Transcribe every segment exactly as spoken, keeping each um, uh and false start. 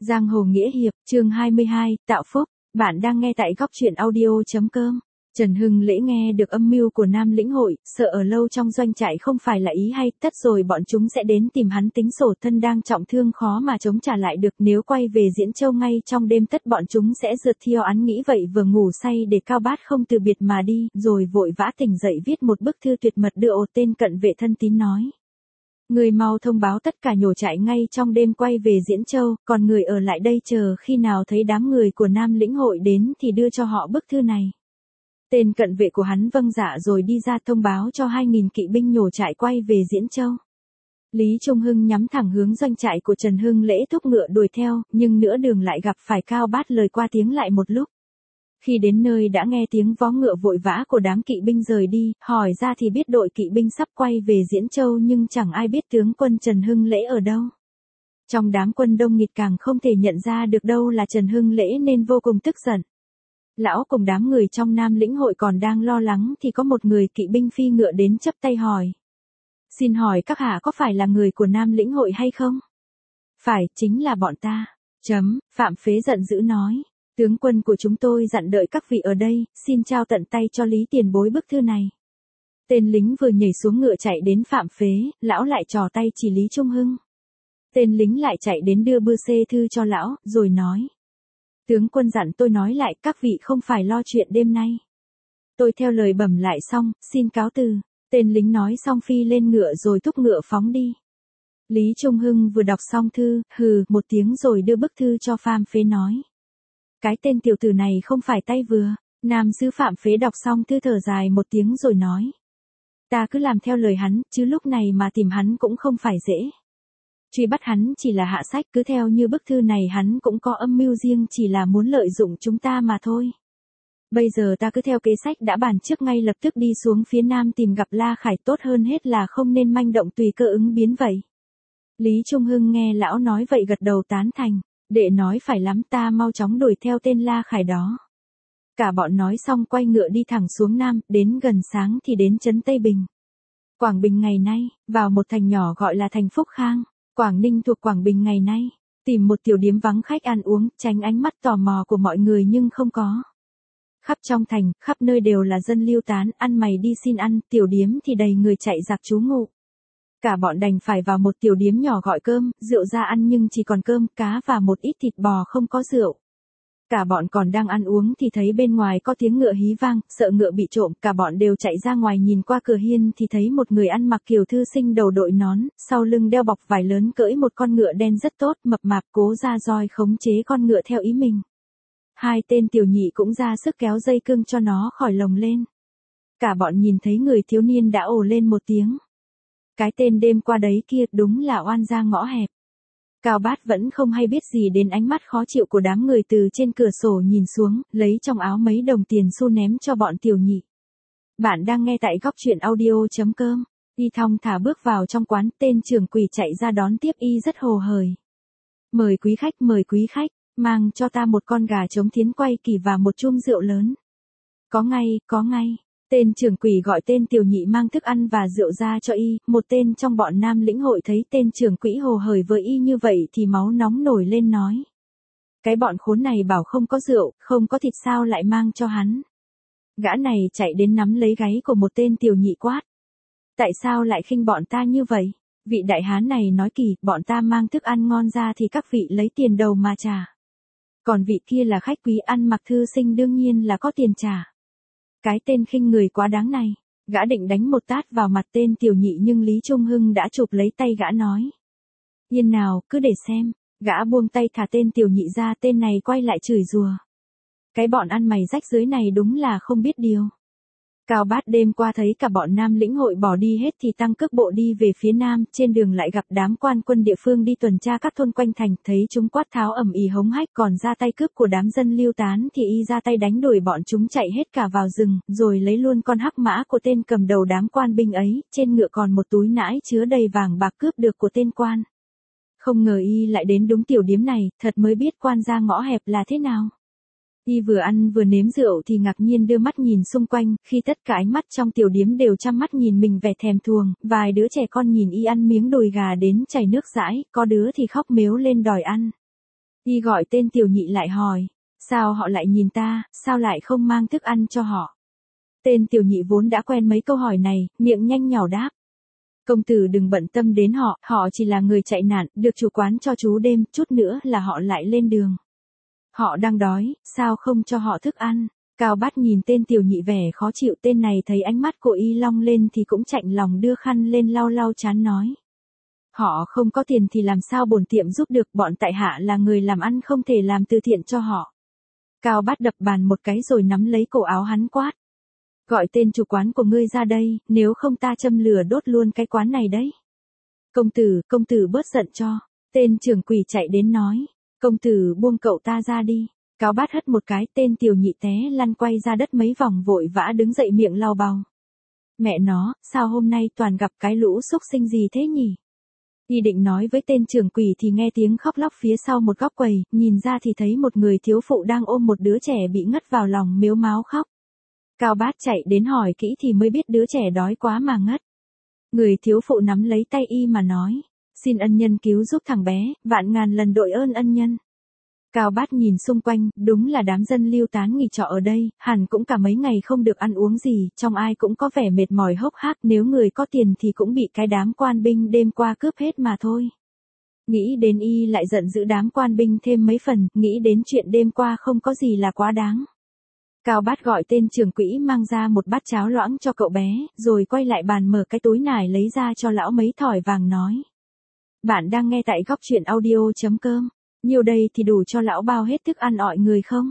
Giang hồ nghĩa hiệp, chương hai mươi hai, tạo phúc. Bạn đang nghe tại góc truyện audio.com. Trần Hưng Lễ nghe được âm mưu của Nam Lĩnh Hội, sợ ở lâu trong doanh trại không phải là ý hay, tất rồi bọn chúng sẽ đến tìm hắn tính sổ, thân đang trọng thương khó mà chống trả lại được, nếu quay về Diễn Châu ngay trong đêm tất bọn chúng sẽ rượt theo án, nghĩ vậy vừa ngủ say để Cao Bát không từ biệt mà đi, rồi vội vã tỉnh dậy viết một bức thư tuyệt mật đưa ổ tên cận vệ thân tín nói. Người mau thông báo tất cả nhổ trại ngay trong đêm quay về Diễn Châu, còn người ở lại đây chờ khi nào thấy đám người của Nam Lĩnh Hội đến thì đưa cho họ bức thư này. Tên cận vệ của hắn vâng dạ rồi đi ra thông báo cho hai nghìn kỵ binh nhổ trại quay về Diễn Châu. Lý Trung Hưng nhắm thẳng hướng doanh trại của Trần Hưng Lễ thúc ngựa đuổi theo, nhưng nửa đường lại gặp phải Cao Bát lời qua tiếng lại một lúc. Khi đến nơi đã nghe tiếng vó ngựa vội vã của đám kỵ binh rời đi, hỏi ra thì biết đội kỵ binh sắp quay về Diễn Châu, nhưng chẳng ai biết tướng quân Trần Hưng Lễ ở đâu. Trong đám quân đông nghịt càng không thể nhận ra được đâu là Trần Hưng Lễ nên vô cùng tức giận. Lão cùng đám người trong Nam Lĩnh Hội còn đang lo lắng thì có một người kỵ binh phi ngựa đến chắp tay hỏi. Xin hỏi các hạ có phải là người của Nam Lĩnh Hội hay không? Phải, chính là bọn ta. Chấm, Phạm Phế giận dữ nói. Tướng quân của chúng tôi dặn đợi các vị ở đây, xin trao tận tay cho Lý tiền bối bức thư này. Tên lính vừa nhảy xuống ngựa chạy đến Phạm Phế, lão lại trò tay chỉ Lý Trung Hưng. Tên lính lại chạy đến đưa bưu xê thư cho lão, rồi nói. Tướng quân dặn tôi nói lại các vị không phải lo chuyện đêm nay. Tôi theo lời bẩm lại xong, xin cáo từ. Tên lính nói xong phi lên ngựa rồi thúc ngựa phóng đi. Lý Trung Hưng vừa đọc xong thư, hừ một tiếng rồi đưa bức thư cho Phạm Phế nói. Cái tên tiểu tử này không phải tay vừa. Nam sứ Phạm Phế đọc xong thư thở dài một tiếng rồi nói. Ta cứ làm theo lời hắn, chứ lúc này mà tìm hắn cũng không phải dễ. Truy bắt hắn chỉ là hạ sách, cứ theo như bức thư này hắn cũng có âm mưu riêng, chỉ là muốn lợi dụng chúng ta mà thôi. Bây giờ ta cứ theo kế sách đã bàn trước, ngay lập tức đi xuống phía nam tìm gặp La Khải, tốt hơn hết là không nên manh động tùy cơ ứng biến vậy. Lý Trung Hưng nghe lão nói vậy gật đầu tán thành. Đệ nói phải lắm, ta mau chóng đuổi theo tên La Khải đó. Cả bọn nói xong quay ngựa đi thẳng xuống nam, đến gần sáng thì đến trấn Tây Bình. Quảng Bình ngày nay, vào một thành nhỏ gọi là thành Phúc Khang, Quảng Ninh thuộc Quảng Bình ngày nay, tìm một tiểu điếm vắng khách ăn uống, tránh ánh mắt tò mò của mọi người nhưng không có. Khắp trong thành, khắp nơi đều là dân lưu tán, ăn mày đi xin ăn, tiểu điếm thì đầy người chạy giặc trú ngụ. Cả bọn đành phải vào một tiểu điếm nhỏ gọi cơm, rượu ra ăn nhưng chỉ còn cơm, cá và một ít thịt bò không có rượu. Cả bọn còn đang ăn uống thì thấy bên ngoài có tiếng ngựa hí vang, sợ ngựa bị trộm, cả bọn đều chạy ra ngoài nhìn qua cửa hiên thì thấy một người ăn mặc kiểu thư sinh, đầu đội nón, sau lưng đeo bọc vải lớn, cưỡi một con ngựa đen rất tốt, mập mạp, cố ra roi khống chế con ngựa theo ý mình. Hai tên tiểu nhị cũng ra sức kéo dây cương cho nó khỏi lồng lên. Cả bọn nhìn thấy người thiếu niên đã ồ lên một tiếng. Cái tên đêm qua đấy kia đúng là oan gia ngõ hẹp. Cao Bát vẫn không hay biết gì đến ánh mắt khó chịu của đám người từ trên cửa sổ nhìn xuống, lấy trong áo mấy đồng tiền xu ném cho bọn tiểu nhị. Bạn đang nghe tại góc truyện audio.com. Y thong thả bước vào trong quán, tên trưởng quỷ chạy ra đón tiếp y rất hồ hởi. Mời quý khách, mời quý khách, mang cho ta một con gà trống thiến quay kỳ và một chum rượu lớn. Có ngay, có ngay. Tên trưởng quỷ gọi tên tiểu nhị mang thức ăn và rượu ra cho y, một tên trong bọn Nam Lĩnh Hội thấy tên trưởng quỷ hồ hởi với y như vậy thì máu nóng nổi lên nói. Cái bọn khốn này bảo không có rượu, không có thịt sao lại mang cho hắn. Gã này chạy đến nắm lấy gáy của một tên tiểu nhị quát. Tại sao lại khinh bọn ta như vậy? Vị đại hán này nói kỳ, bọn ta mang thức ăn ngon ra thì các vị lấy tiền đầu mà trả. Còn vị kia là khách quý ăn mặc thư sinh đương nhiên là có tiền trả. Cái tên khinh người quá đáng này, gã định đánh một tát vào mặt tên tiểu nhị nhưng Lý Trung Hưng đã chụp lấy tay gã nói. Yên nào, cứ để xem, gã buông tay thả tên tiểu nhị ra, tên này quay lại chửi rủa. Cái bọn ăn mày rách rưới này đúng là không biết điều. Cao Bát đêm qua thấy cả bọn Nam Lĩnh Hội bỏ đi hết thì tăng cước bộ đi về phía nam, trên đường lại gặp đám quan quân địa phương đi tuần tra các thôn quanh thành, thấy chúng quát tháo ầm ĩ hống hách, còn ra tay cướp của đám dân lưu tán thì y ra tay đánh đuổi bọn chúng chạy hết cả vào rừng, rồi lấy luôn con hắc mã của tên cầm đầu đám quan binh ấy, trên ngựa còn một túi nãi chứa đầy vàng bạc cướp được của tên quan. Không ngờ y lại đến đúng tiểu điếm này, thật mới biết quan gia ngõ hẹp là thế nào. Y vừa ăn vừa nếm rượu thì ngạc nhiên đưa mắt nhìn xung quanh, khi tất cả ánh mắt trong tiểu điếm đều chăm mắt nhìn mình vẻ thèm thuồng, vài đứa trẻ con nhìn y ăn miếng đùi gà đến chảy nước dãi, có đứa thì khóc mếu lên đòi ăn. Y gọi tên tiểu nhị lại hỏi, sao họ lại nhìn ta, sao lại không mang thức ăn cho họ? Tên tiểu nhị vốn đã quen mấy câu hỏi này, miệng nhanh nhảu đáp. Công tử đừng bận tâm đến họ, họ chỉ là người chạy nạn, được chủ quán cho trú đêm, chút nữa là họ lại lên đường. Họ đang đói, sao không cho họ thức ăn? Cao Bát nhìn tên tiểu nhị vẻ khó chịu, tên này thấy ánh mắt của y long lên thì cũng chạnh lòng đưa khăn lên lau lau trán nói. Họ không có tiền thì làm sao bổn tiệm giúp được, bọn tại hạ là người làm ăn không thể làm từ thiện cho họ. Cao Bát đập bàn một cái rồi nắm lấy cổ áo hắn quát. Gọi tên chủ quán của ngươi ra đây, nếu không ta châm lửa đốt luôn cái quán này đấy. Công tử, công tử bớt giận cho. Tên trưởng quỷ chạy đến nói. Công tử buông cậu ta ra đi. Cao Bát hất một cái, tên tiểu nhị té lăn quay ra đất mấy vòng vội vã đứng dậy miệng lau bào. Mẹ nó, sao hôm nay toàn gặp cái lũ xúc sinh gì thế nhỉ? Y định nói với tên trưởng quỷ thì nghe tiếng khóc lóc phía sau một góc quầy, nhìn ra thì thấy một người thiếu phụ đang ôm một đứa trẻ bị ngất vào lòng mếu máo khóc. Cao Bát chạy đến hỏi kỹ thì mới biết đứa trẻ đói quá mà ngất. Người thiếu phụ nắm lấy tay y mà nói, xin ân nhân cứu giúp thằng bé, vạn ngàn lần đội ơn ân nhân. Cao Bát nhìn xung quanh, đúng là đám dân lưu tán nghỉ trọ ở đây, hẳn cũng cả mấy ngày không được ăn uống gì, trong ai cũng có vẻ mệt mỏi hốc hác, nếu người có tiền thì cũng bị cái đám quan binh đêm qua cướp hết mà thôi. Nghĩ đến y lại giận dữ đám quan binh thêm mấy phần, nghĩ đến chuyện đêm qua không có gì là quá đáng. Cao Bát gọi tên trưởng quỹ mang ra một bát cháo loãng cho cậu bé, rồi quay lại bàn mở cái túi nải lấy ra cho lão mấy thỏi vàng nói. Bạn đang nghe tại góc truyện audio.com, nhiều đây thì đủ cho lão bao hết thức ăn ọi người không?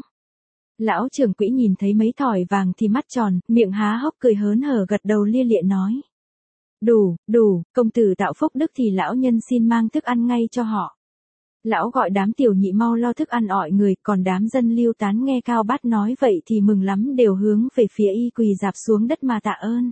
Lão trưởng quỹ nhìn thấy mấy thỏi vàng thì mắt tròn, miệng há hốc cười hớn hở gật đầu lia lịa nói. Đủ, đủ, công tử tạo phúc đức thì lão nhân xin mang thức ăn ngay cho họ. Lão gọi đám tiểu nhị mau lo thức ăn ọi người, còn đám dân lưu tán nghe Cao Bát nói vậy thì mừng lắm đều hướng về phía y quỳ rạp xuống đất mà tạ ơn.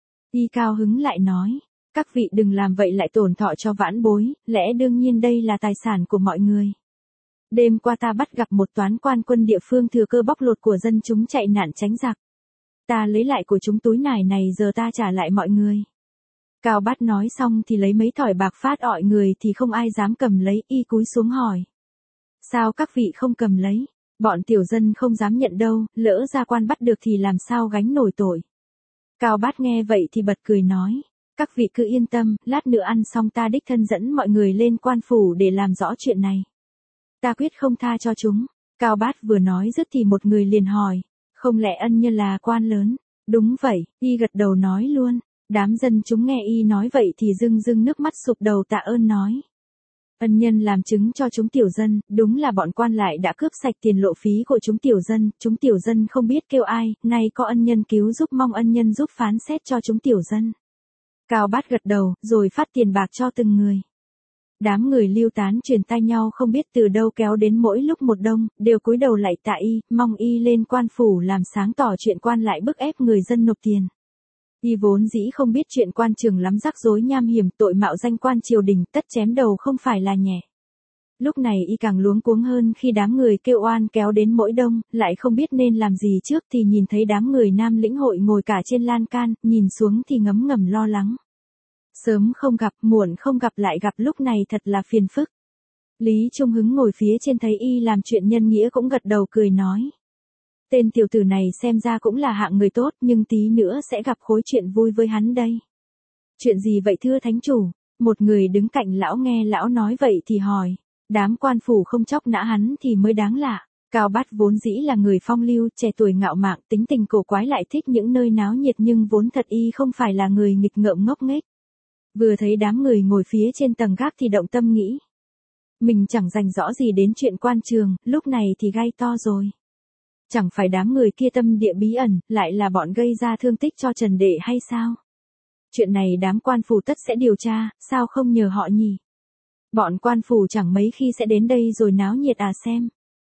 Y cao hứng lại nói, các vị đừng làm vậy lại tổn thọ cho vãn bối, lẽ đương nhiên đây là tài sản của mọi người. Đêm qua ta bắt gặp một toán quan quân địa phương thừa cơ bóc lột của dân chúng chạy nạn tránh giặc. Ta lấy lại của chúng túi nải này giờ ta trả lại mọi người. Cao Bát nói xong thì lấy mấy thỏi bạc phát ọi người thì không ai dám cầm lấy, y cúi xuống hỏi. Sao các vị không cầm lấy? Bọn tiểu dân không dám nhận đâu, lỡ ra quan bắt được thì làm sao gánh nổi tội. Cao Bát nghe vậy thì bật cười nói. Các vị cứ yên tâm, lát nữa ăn xong ta đích thân dẫn mọi người lên quan phủ để làm rõ chuyện này. Ta quyết không tha cho chúng. Cao Bát vừa nói dứt thì một người liền hỏi. Không lẽ ân nhân là quan lớn? Đúng vậy, y gật đầu nói luôn. Đám dân chúng nghe y nói vậy thì rưng rưng nước mắt sụp đầu tạ ơn nói. Ân nhân làm chứng cho chúng tiểu dân, đúng là bọn quan lại đã cướp sạch tiền lộ phí của chúng tiểu dân, chúng tiểu dân không biết kêu ai, nay có ân nhân cứu giúp mong ân nhân giúp phán xét cho chúng tiểu dân. Cao Bát gật đầu, rồi phát tiền bạc cho từng người. Đám người lưu tán truyền tai nhau không biết từ đâu kéo đến mỗi lúc một đông, đều cúi đầu lạy tạ y, mong y lên quan phủ làm sáng tỏ chuyện quan lại bức ép người dân nộp tiền. Y vốn dĩ không biết chuyện quan trường lắm rắc rối nham hiểm, tội mạo danh quan triều đình, tất chém đầu không phải là nhẹ. Lúc này y càng luống cuống hơn khi đám người kêu oan kéo đến mỗi đông, lại không biết nên làm gì trước thì nhìn thấy đám người Nam Lĩnh hội ngồi cả trên lan can, nhìn xuống thì ngấm ngầm lo lắng. Sớm không gặp, muộn không gặp lại gặp lúc này thật là phiền phức. Lý Trung Hứng ngồi phía trên thấy y làm chuyện nhân nghĩa cũng gật đầu cười nói. Tên tiểu tử này xem ra cũng là hạng người tốt nhưng tí nữa sẽ gặp khối chuyện vui với hắn đây. Chuyện gì vậy thưa thánh chủ? Một người đứng cạnh lão nghe lão nói vậy thì hỏi. Đám quan phủ không chóc nã hắn thì mới đáng lạ. Cao Bát vốn dĩ là người phong lưu, trẻ tuổi ngạo mạn, tính tình cổ quái lại thích những nơi náo nhiệt nhưng vốn thật y không phải là người nghịch ngợm ngốc nghếch. Vừa thấy đám người ngồi phía trên tầng gác thì động tâm nghĩ. Mình chẳng rành rõ gì đến chuyện quan trường, lúc này thì gai to rồi. Chẳng phải đám người kia tâm địa bí ẩn, lại là bọn gây ra thương tích cho Trần Đệ hay sao? Chuyện này đám quan phủ tất sẽ điều tra, sao không nhờ họ nhỉ? Bọn quan phủ chẳng mấy khi sẽ đến đây rồi náo nhiệt à xem.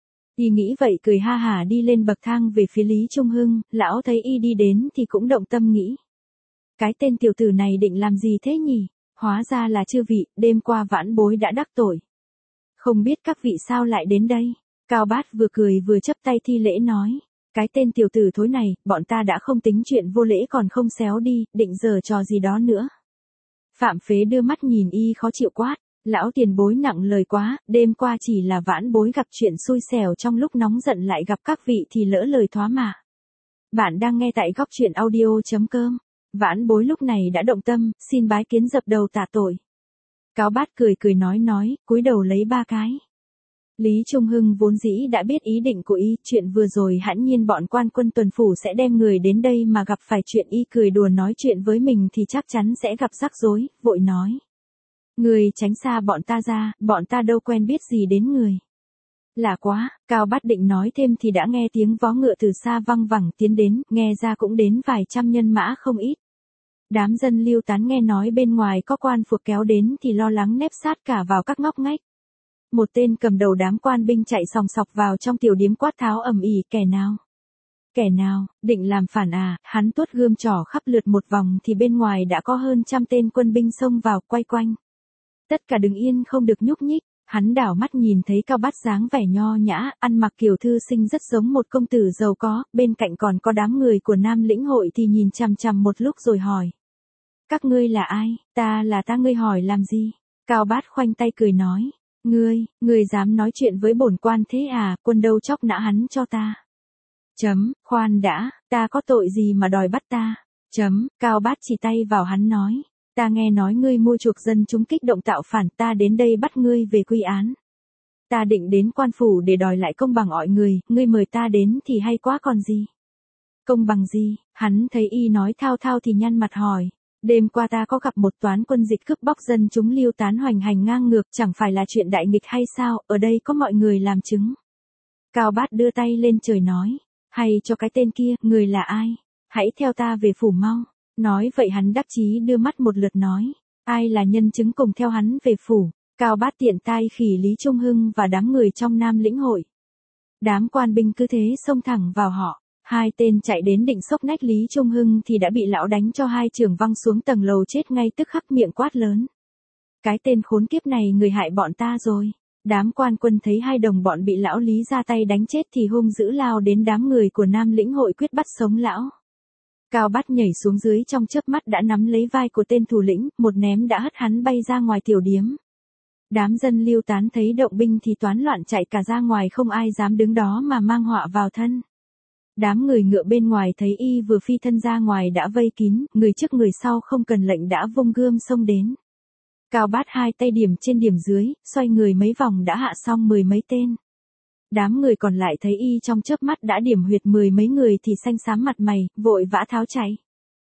Y nghĩ vậy cười ha hả đi lên bậc thang về phía Lý Trung Hưng, lão thấy y đi đến thì cũng động tâm nghĩ. Cái tên tiểu tử này định làm gì thế nhỉ? Hóa ra là chư vị, đêm qua vãn bối đã đắc tội. Không biết các vị sao lại đến đây? Cao Bát vừa cười vừa chấp tay thi lễ nói. Cái tên tiểu tử thối này, bọn ta đã không tính chuyện vô lễ còn không xéo đi, định giở trò gì đó nữa. Phạm Phế đưa mắt nhìn y khó chịu quát. Lão tiền bối nặng lời quá, đêm qua chỉ là vãn bối gặp chuyện xui xẻo trong lúc nóng giận lại gặp các vị thì lỡ lời thoá mạ. Bạn đang nghe tại góc truyện audio.com. Vãn bối lúc này đã động tâm, xin bái kiến dập đầu tạ tội. Cao Bát cười cười nói nói, cúi đầu lấy ba cái. Lý Trung Hưng vốn dĩ đã biết ý định của y, chuyện vừa rồi hãnh nhiên bọn quan quân tuần phủ sẽ đem người đến đây mà gặp phải chuyện y cười đùa nói chuyện với mình thì chắc chắn sẽ gặp rắc rối, vội nói. Người tránh xa bọn ta ra, bọn ta đâu quen biết gì đến người. Lạ quá, Cao Bát định nói thêm thì đã nghe tiếng vó ngựa từ xa văng vẳng tiến đến, nghe ra cũng đến vài trăm nhân mã không ít. Đám dân lưu tán nghe nói bên ngoài có quan phục kéo đến thì lo lắng nép sát cả vào các ngóc ngách. Một tên cầm đầu đám quan binh chạy sòng sọc vào trong tiểu điếm quát tháo ầm ĩ, kẻ nào? Kẻ nào, định làm phản à? Hắn tuốt gươm trỏ khắp lượt một vòng thì bên ngoài đã có hơn trăm tên quân binh xông vào quay quanh. Tất cả đứng yên không được nhúc nhích, hắn đảo mắt nhìn thấy Cao Bát dáng vẻ nho nhã, ăn mặc kiểu thư sinh rất giống một công tử giàu có, bên cạnh còn có đám người của Nam Lĩnh hội thì nhìn chằm chằm một lúc rồi hỏi. Các ngươi là ai? Ta là ta, ngươi hỏi làm gì? Cao Bát khoanh tay cười nói. Ngươi, ngươi dám nói chuyện với bổn quan thế à, quân đâu chóc nã hắn cho ta. Chấm, khoan đã, ta có tội gì mà đòi bắt ta? Chấm, Cao Bát chỉ tay vào hắn nói. Ta nghe nói ngươi mua chuộc dân chúng kích động tạo phản, ta đến đây bắt ngươi về quy án. Ta định đến quan phủ để đòi lại công bằng mọi người, ngươi mời ta đến thì hay quá còn gì. Công bằng gì? Hắn thấy y nói thao thao thì nhăn mặt hỏi. Đêm qua ta có gặp một toán quân dịch cướp bóc dân chúng lưu tán hoành hành ngang ngược, chẳng phải là chuyện đại nghịch hay sao, ở đây có mọi người làm chứng. Cao Bát đưa tay lên trời nói. Hay cho cái tên kia, người là ai? Hãy theo ta về phủ mau. Nói vậy hắn đắc chí đưa mắt một lượt nói. Ai là nhân chứng cùng theo hắn về phủ? Cao Bát tiện tay khỉ Lý Trung Hưng và đám người trong Nam Lĩnh hội. Đám quan binh cứ thế xông thẳng vào họ. Hai tên chạy đến định xốc nách Lý Trung Hưng thì đã bị lão đánh cho hai chưởng văng xuống tầng lầu chết ngay tức khắc, miệng quát lớn. Cái tên khốn kiếp này người hại bọn ta rồi. Đám quan quân thấy hai đồng bọn bị lão Lý ra tay đánh chết thì hung dữ lao đến đám người của Nam Lĩnh hội quyết bắt sống lão. Cao Bát nhảy xuống dưới trong chớp mắt đã nắm lấy vai của tên thủ lĩnh, một ném đã hất hắn bay ra ngoài tiểu điếm. Đám dân lưu tán thấy động binh thì toán loạn chạy cả ra ngoài, không ai dám đứng đó mà mang họa vào thân. Đám người ngựa bên ngoài thấy y vừa phi thân ra ngoài đã vây kín, người trước người sau không cần lệnh đã vung gươm xông đến. Cao Bát hai tay điểm trên điểm dưới, xoay người mấy vòng đã hạ xong mười mấy tên. Đám người còn lại thấy y trong chớp mắt đã điểm huyệt mười mấy người thì xanh xám mặt mày, vội vã tháo chạy.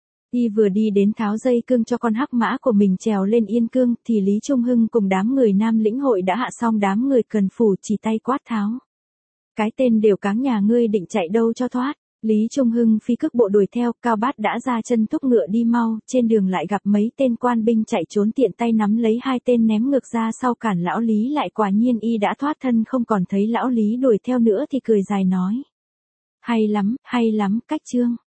Y vừa đi đến tháo dây cương cho con hắc mã của mình trèo lên yên cương thì Lý Trung Hưng cùng đám người Nam Lĩnh hội đã hạ xong đám người cần phủ chỉ tay quát tháo. Cái tên đều cáng nhà ngươi định chạy đâu cho thoát. Lý Trung Hưng phi cước bộ đuổi theo, Cao Bát đã ra chân thúc ngựa đi mau, trên đường lại gặp mấy tên quan binh chạy trốn tiện tay nắm lấy hai tên ném ngược ra sau cản lão Lý lại, quả nhiên y đã thoát thân không còn thấy lão Lý đuổi theo nữa thì cười dài nói. Hay lắm, hay lắm, cách chương.